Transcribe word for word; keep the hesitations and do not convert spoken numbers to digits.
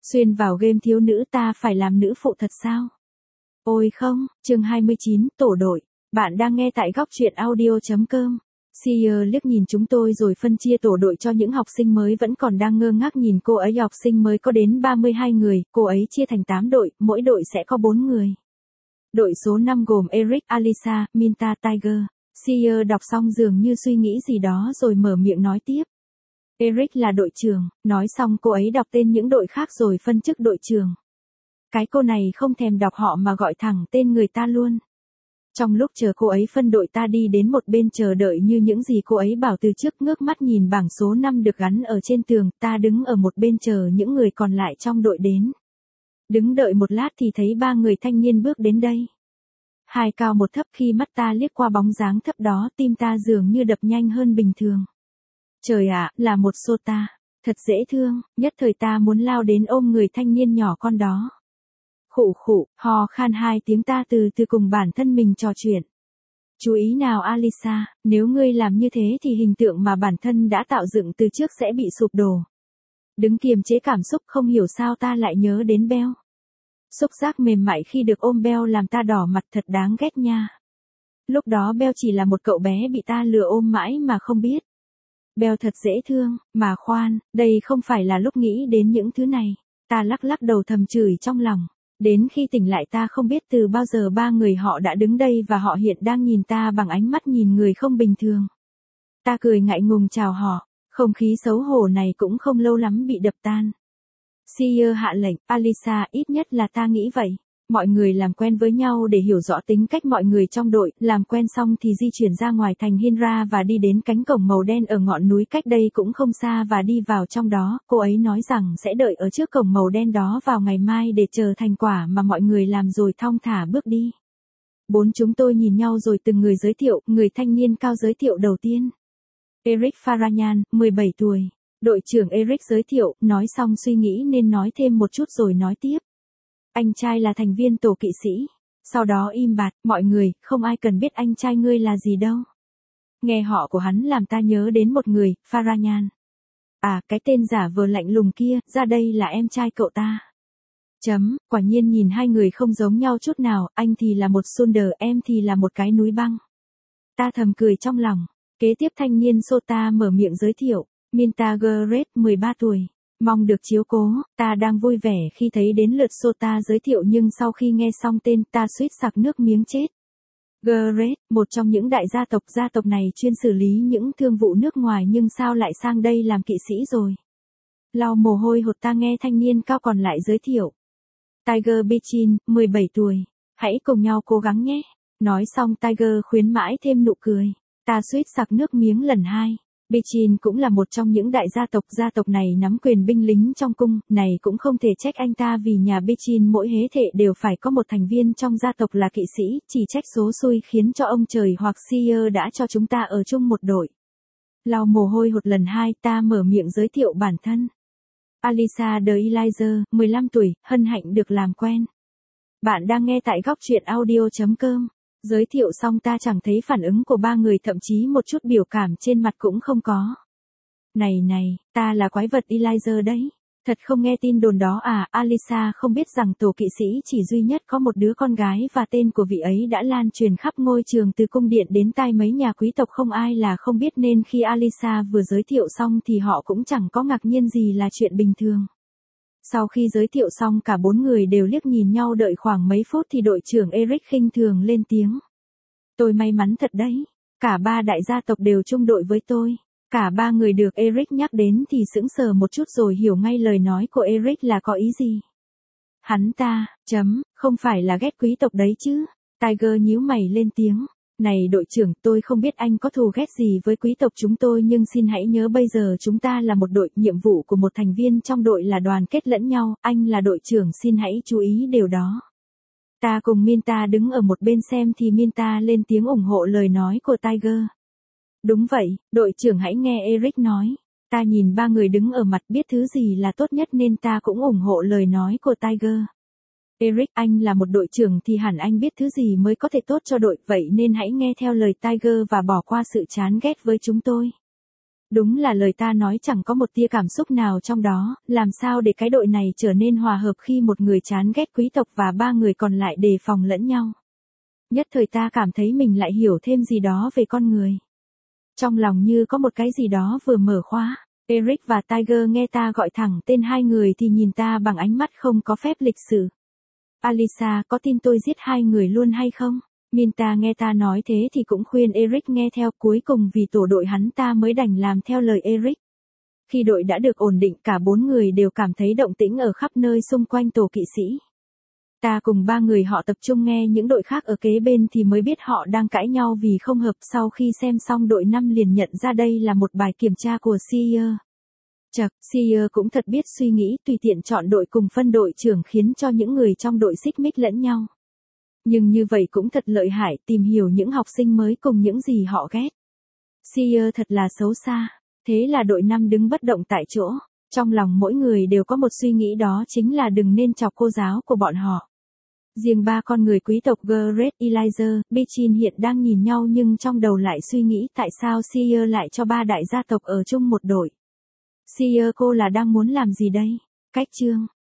Xuyên vào game thiếu nữ ta phải làm nữ phụ thật sao? Ôi không, chương hai mươi chín, tổ đội. Bạn đang nghe tại góc truyện audio chấm com. Seer liếc nhìn chúng tôi rồi phân chia tổ đội cho những học sinh mới vẫn còn đang ngơ ngác nhìn cô ấy. Học sinh mới có đến ba mươi hai người, cô ấy chia thành tám đội, mỗi đội sẽ có bốn người. Đội số năm gồm Eric, Alisa, Minta, Tiger. Seer đọc xong dường như suy nghĩ gì đó rồi mở miệng nói tiếp. Eric là đội trưởng, nói xong cô ấy đọc tên những đội khác rồi phân chức đội trưởng. Cái cô này không thèm đọc họ mà gọi thẳng tên người ta luôn. Trong lúc chờ cô ấy phân đội ta đi đến một bên chờ đợi như những gì cô ấy bảo từ trước, ngước mắt nhìn bảng số năm được gắn ở trên tường, ta đứng ở một bên chờ những người còn lại trong đội đến. Đứng đợi một lát thì thấy ba người thanh niên bước đến đây. Hai cao một thấp, khi mắt ta liếc qua bóng dáng thấp đó, tim ta dường như đập nhanh hơn bình thường. Trời ạ, là một Sota, thật dễ thương, nhất thời ta muốn lao đến ôm người thanh niên nhỏ con đó. Khụ khụ, hò khan hai tiếng, ta từ từ cùng bản thân mình trò chuyện. Chú ý nào Alisa, nếu ngươi làm như thế thì hình tượng mà bản thân đã tạo dựng từ trước sẽ bị sụp đổ. Đứng kiềm chế cảm xúc, không hiểu sao ta lại nhớ đến Bell. Xúc giác mềm mại khi được ôm Bell làm ta đỏ mặt, thật đáng ghét nha. Lúc đó Bell chỉ là một cậu bé bị ta lừa ôm mãi mà không biết. Bell thật dễ thương, mà khoan, đây không phải là lúc nghĩ đến những thứ này. Ta lắc lắc đầu thầm chửi trong lòng. Đến khi tỉnh lại ta không biết từ bao giờ ba người họ đã đứng đây và họ hiện đang nhìn ta bằng ánh mắt nhìn người không bình thường. Ta cười ngại ngùng chào họ, không khí xấu hổ này cũng không lâu lắm bị đập tan. Seer hạ lệnh, Alisa, ít nhất là ta nghĩ vậy. Mọi người làm quen với nhau để hiểu rõ tính cách mọi người trong đội, làm quen xong thì di chuyển ra ngoài thành Hinra và đi đến cánh cổng màu đen ở ngọn núi cách đây cũng không xa và đi vào trong đó. Cô ấy nói rằng sẽ đợi ở trước cổng màu đen đó vào ngày mai để chờ thành quả mà mọi người làm rồi thong thả bước đi. Bốn chúng tôi nhìn nhau rồi từng người giới thiệu, người thanh niên cao giới thiệu đầu tiên. Eric Farayan, mười bảy tuổi. Đội trưởng Eric giới thiệu, nói xong suy nghĩ nên nói thêm một chút rồi nói tiếp. Anh trai là thành viên tổ kỵ sĩ. Sau đó im bặt, mọi người, không ai cần biết anh trai ngươi là gì đâu. Nghe họ của hắn làm ta nhớ đến một người, Farayan. À, cái tên giả vờ lạnh lùng kia, ra đây là em trai cậu ta. Chấm, quả nhiên nhìn hai người không giống nhau chút nào, anh thì là một Sunder, em thì là một cái núi băng. Ta thầm cười trong lòng. Kế tiếp thanh niên Sota mở miệng giới thiệu, Minta Gret, mười ba tuổi. Mong được chiếu cố, ta đang vui vẻ khi thấy đến lượt Sota giới thiệu nhưng sau khi nghe xong tên ta suýt sặc nước miếng chết. Gret, một trong những đại gia tộc, gia tộc này chuyên xử lý những thương vụ nước ngoài nhưng sao lại sang đây làm kỵ sĩ rồi. Lau mồ hôi hột ta nghe thanh niên cao còn lại giới thiệu. Tiger Bechin, mười bảy tuổi. Hãy cùng nhau cố gắng nhé. Nói xong Tiger khuyến mãi thêm nụ cười. Ta suýt sặc nước miếng lần hai. Bechin cũng là một trong những đại gia tộc, gia tộc này nắm quyền binh lính trong cung, này cũng không thể trách anh ta vì nhà Bechin mỗi hế thệ đều phải có một thành viên trong gia tộc là kỵ sĩ, chỉ trách số xui khiến cho ông trời hoặc Seer đã cho chúng ta ở chung một đội. Lau mồ hôi hột lần hai, ta mở miệng giới thiệu bản thân. Alisa de Eliza, mười lăm tuổi, hân hạnh được làm quen. Bạn đang nghe tại góc truyện audio chấm com. Giới thiệu xong ta chẳng thấy phản ứng của ba người, thậm chí một chút biểu cảm trên mặt cũng không có. Này này, ta là quái vật Eliza đấy. Thật không nghe tin đồn đó à? Alisa không biết rằng tổ kỵ sĩ chỉ duy nhất có một đứa con gái và tên của vị ấy đã lan truyền khắp ngôi trường từ cung điện đến tai mấy nhà quý tộc, không ai là không biết, nên khi Alisa vừa giới thiệu xong thì họ cũng chẳng có ngạc nhiên gì, là chuyện bình thường. Sau khi giới thiệu xong cả bốn người đều liếc nhìn nhau, đợi khoảng mấy phút thì đội trưởng Eric khinh thường lên tiếng. Tôi may mắn thật đấy. Cả ba đại gia tộc đều chung đội với tôi. Cả ba người được Eric nhắc đến thì sững sờ một chút rồi hiểu ngay lời nói của Eric là có ý gì. Hắn ta, chấm, không phải là ghét quý tộc đấy chứ. Tiger nhíu mày lên tiếng. Này đội trưởng, tôi không biết anh có thù ghét gì với quý tộc chúng tôi nhưng xin hãy nhớ bây giờ chúng ta là một đội, nhiệm vụ của một thành viên trong đội là đoàn kết lẫn nhau, anh là đội trưởng xin hãy chú ý điều đó. Ta cùng Minta đứng ở một bên xem thì Minta lên tiếng ủng hộ lời nói của Tiger. Đúng vậy, đội trưởng hãy nghe Eric nói. Ta nhìn ba người đứng ở mặt biết thứ gì là tốt nhất nên ta cũng ủng hộ lời nói của Tiger. Eric, anh là một đội trưởng thì hẳn anh biết thứ gì mới có thể tốt cho đội, vậy nên hãy nghe theo lời Tiger và bỏ qua sự chán ghét với chúng tôi. Đúng là lời ta nói chẳng có một tia cảm xúc nào trong đó, làm sao để cái đội này trở nên hòa hợp khi một người chán ghét quý tộc và ba người còn lại đề phòng lẫn nhau. Nhất thời ta cảm thấy mình lại hiểu thêm gì đó về con người. Trong lòng như có một cái gì đó vừa mở khóa. Eric và Tiger nghe ta gọi thẳng tên hai người thì nhìn ta bằng ánh mắt không có phép lịch sự. Alisa, có tin tôi giết hai người luôn hay không? Minta nghe ta nói thế thì cũng khuyên Eric nghe theo, cuối cùng vì tổ đội hắn ta mới đành làm theo lời Eric. Khi đội đã được ổn định, cả bốn người đều cảm thấy động tĩnh ở khắp nơi xung quanh tổ kỵ sĩ. Ta cùng ba người họ tập trung nghe những đội khác ở kế bên thì mới biết họ đang cãi nhau vì không hợp. Sau khi xem xong, đội năm liền nhận ra đây là một bài kiểm tra của Seer. Chậc, Seer cũng thật biết suy nghĩ, tùy tiện chọn đội cùng phân đội trưởng khiến cho những người trong đội xích mích lẫn nhau. Nhưng như vậy cũng thật lợi hại, tìm hiểu những học sinh mới cùng những gì họ ghét. Seer thật là xấu xa. Thế là đội năm đứng bất động tại chỗ. Trong lòng mỗi người đều có một suy nghĩ, đó chính là đừng nên chọc cô giáo của bọn họ. Riêng ba con người quý tộc Gareth, Elijah, Bichin hiện đang nhìn nhau nhưng trong đầu lại suy nghĩ tại sao Seer lại cho ba đại gia tộc ở chung một đội. Seer, cô là đang muốn làm gì đây? Cách chương